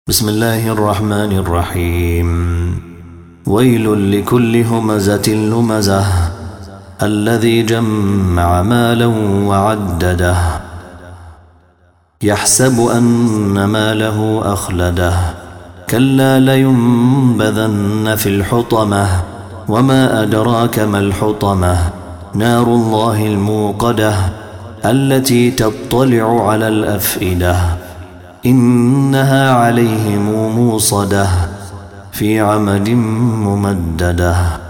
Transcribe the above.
بسم الله الرحمن الرحيم ويل لكل همزة لمزة الذي جمع مالا وعدده يحسب أن ماله أخلده كلا لينبذن في الحطمة وما أدراك ما الحطمة نار الله الموقدة التي تطلع على الأفئدة إنها عليهم موصدة في عمد ممددة.